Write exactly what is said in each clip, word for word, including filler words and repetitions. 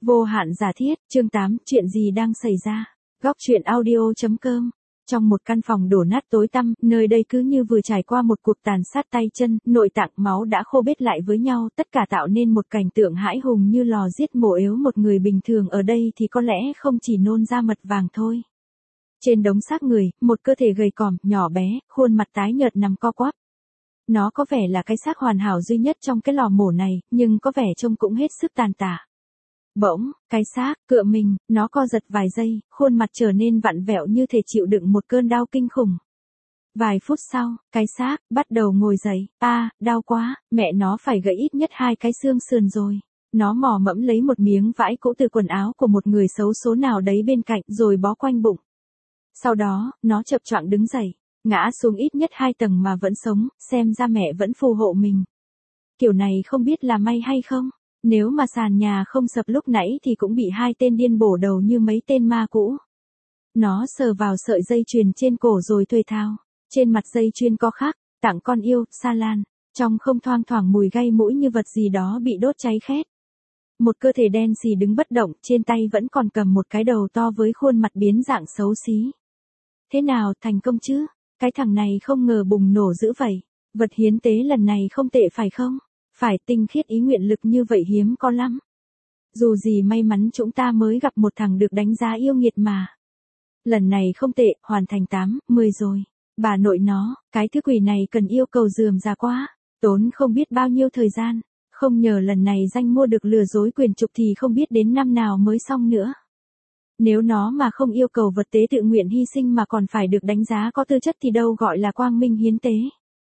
Vô hạn giả thiết, chương tám, chuyện gì đang xảy ra? Góc truyện audio.com. Trong một căn phòng đổ nát tối tăm, nơi đây cứ như vừa trải qua một cuộc tàn sát tay chân, nội tạng máu đã khô bết lại với nhau, tất cả tạo nên một cảnh tượng hãi hùng như lò giết mổ yếu một người bình thường ở đây thì có lẽ không chỉ nôn ra mật vàng thôi. Trên đống xác người, một cơ thể gầy còm, nhỏ bé, khuôn mặt tái nhợt nằm co quắp. Nó có vẻ là cái xác hoàn hảo duy nhất trong cái lò mổ này, nhưng có vẻ trông cũng hết sức tàn tả. Bỗng, cái xác, cựa mình, nó co giật vài giây, khuôn mặt trở nên vặn vẹo như thể chịu đựng một cơn đau kinh khủng. Vài phút sau, cái xác, bắt đầu ngồi dậy, a à, đau quá, mẹ nó phải gãy ít nhất hai cái xương sườn rồi. Nó mò mẫm lấy một miếng vải cũ từ quần áo của một người xấu số nào đấy bên cạnh rồi bó quanh bụng. Sau đó, nó chập choạng đứng dậy, ngã xuống ít nhất hai tầng mà vẫn sống, xem ra mẹ vẫn phù hộ mình. Kiểu này không biết là may hay không? Nếu mà sàn nhà không sập lúc nãy thì cũng bị hai tên điên bổ đầu như mấy tên ma cũ. Nó sờ vào sợi dây chuyền trên cổ rồi thuê thao. Trên mặt dây chuyền có khắc, tặng con yêu, Sa Lan. Trong không thoang thoảng mùi gây mũi như vật gì đó bị đốt cháy khét. Một cơ thể đen xì đứng bất động, trên tay vẫn còn cầm một cái đầu to với khuôn mặt biến dạng xấu xí. Thế nào, thành công chứ? Cái thằng này không ngờ bùng nổ dữ vậy. Vật hiến tế lần này không tệ phải không? Phải, tinh khiết ý nguyện lực như vậy hiếm có lắm. Dù gì may mắn chúng ta mới gặp một thằng được đánh giá yêu nghiệt mà. Lần này không tệ, hoàn thành tám, mười rồi. Bà nội nó, cái thứ quỷ này cần yêu cầu dườm ra quá. Tốn không biết bao nhiêu thời gian. Không nhờ lần này danh mua được lừa dối quyền trục thì không biết đến năm nào mới xong nữa. Nếu nó mà không yêu cầu vật tế tự nguyện hy sinh mà còn phải được đánh giá có tư chất thì đâu gọi là quang minh hiến tế.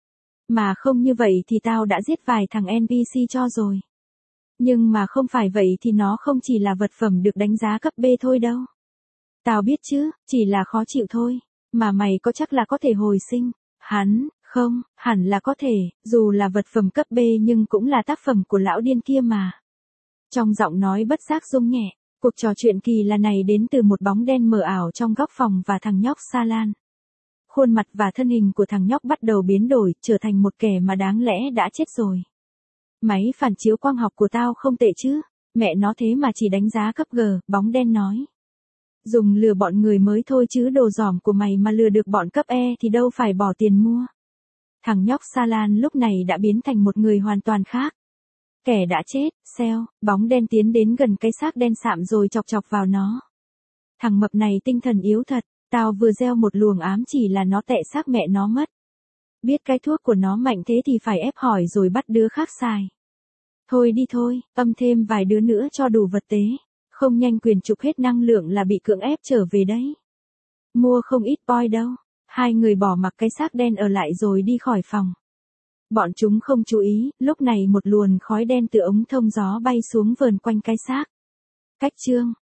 Mà không như vậy thì tao đã giết vài thằng en pê xê cho rồi. Nhưng mà không phải vậy thì nó không chỉ là vật phẩm được đánh giá cấp B thôi đâu. Tao biết chứ, chỉ là khó chịu thôi. Mà mày có chắc là có thể hồi sinh? Hắn, không, hẳn là có thể, dù là vật phẩm cấp B nhưng cũng là tác phẩm của lão điên kia mà. Trong giọng nói bất giác rung nhẹ, cuộc trò chuyện kỳ lạ này đến từ một bóng đen mờ ảo trong góc phòng và thằng nhóc Sa Lan. Khuôn mặt và thân hình của thằng nhóc bắt đầu biến đổi, trở thành một kẻ mà đáng lẽ đã chết rồi. Máy phản chiếu quang học của tao không tệ chứ, mẹ nó thế mà chỉ đánh giá cấp G, bóng đen nói. Dùng lừa bọn người mới thôi chứ đồ giỏm của mày mà lừa được bọn cấp E thì đâu phải bỏ tiền mua. Thằng nhóc Sa Lan lúc này đã biến thành một người hoàn toàn khác. Kẻ đã chết, xeo, bóng đen tiến đến gần cái xác đen sạm rồi chọc chọc vào nó. Thằng mập này tinh thần yếu thật. Tao vừa gieo một luồng ám chỉ là nó tệ xác mẹ nó mất. Biết cái thuốc của nó mạnh thế thì phải ép hỏi rồi bắt đứa khác xài. Thôi đi thôi, âm thêm vài đứa nữa cho đủ vật tế. Không nhanh quyền trục hết năng lượng là bị cưỡng ép trở về đấy. Mua không ít poi đâu. Hai người bỏ mặc cái xác đen ở lại rồi đi khỏi phòng. Bọn chúng không chú ý, lúc này một luồng khói đen từ ống thông gió bay xuống vờn quanh cái xác. Cách chương.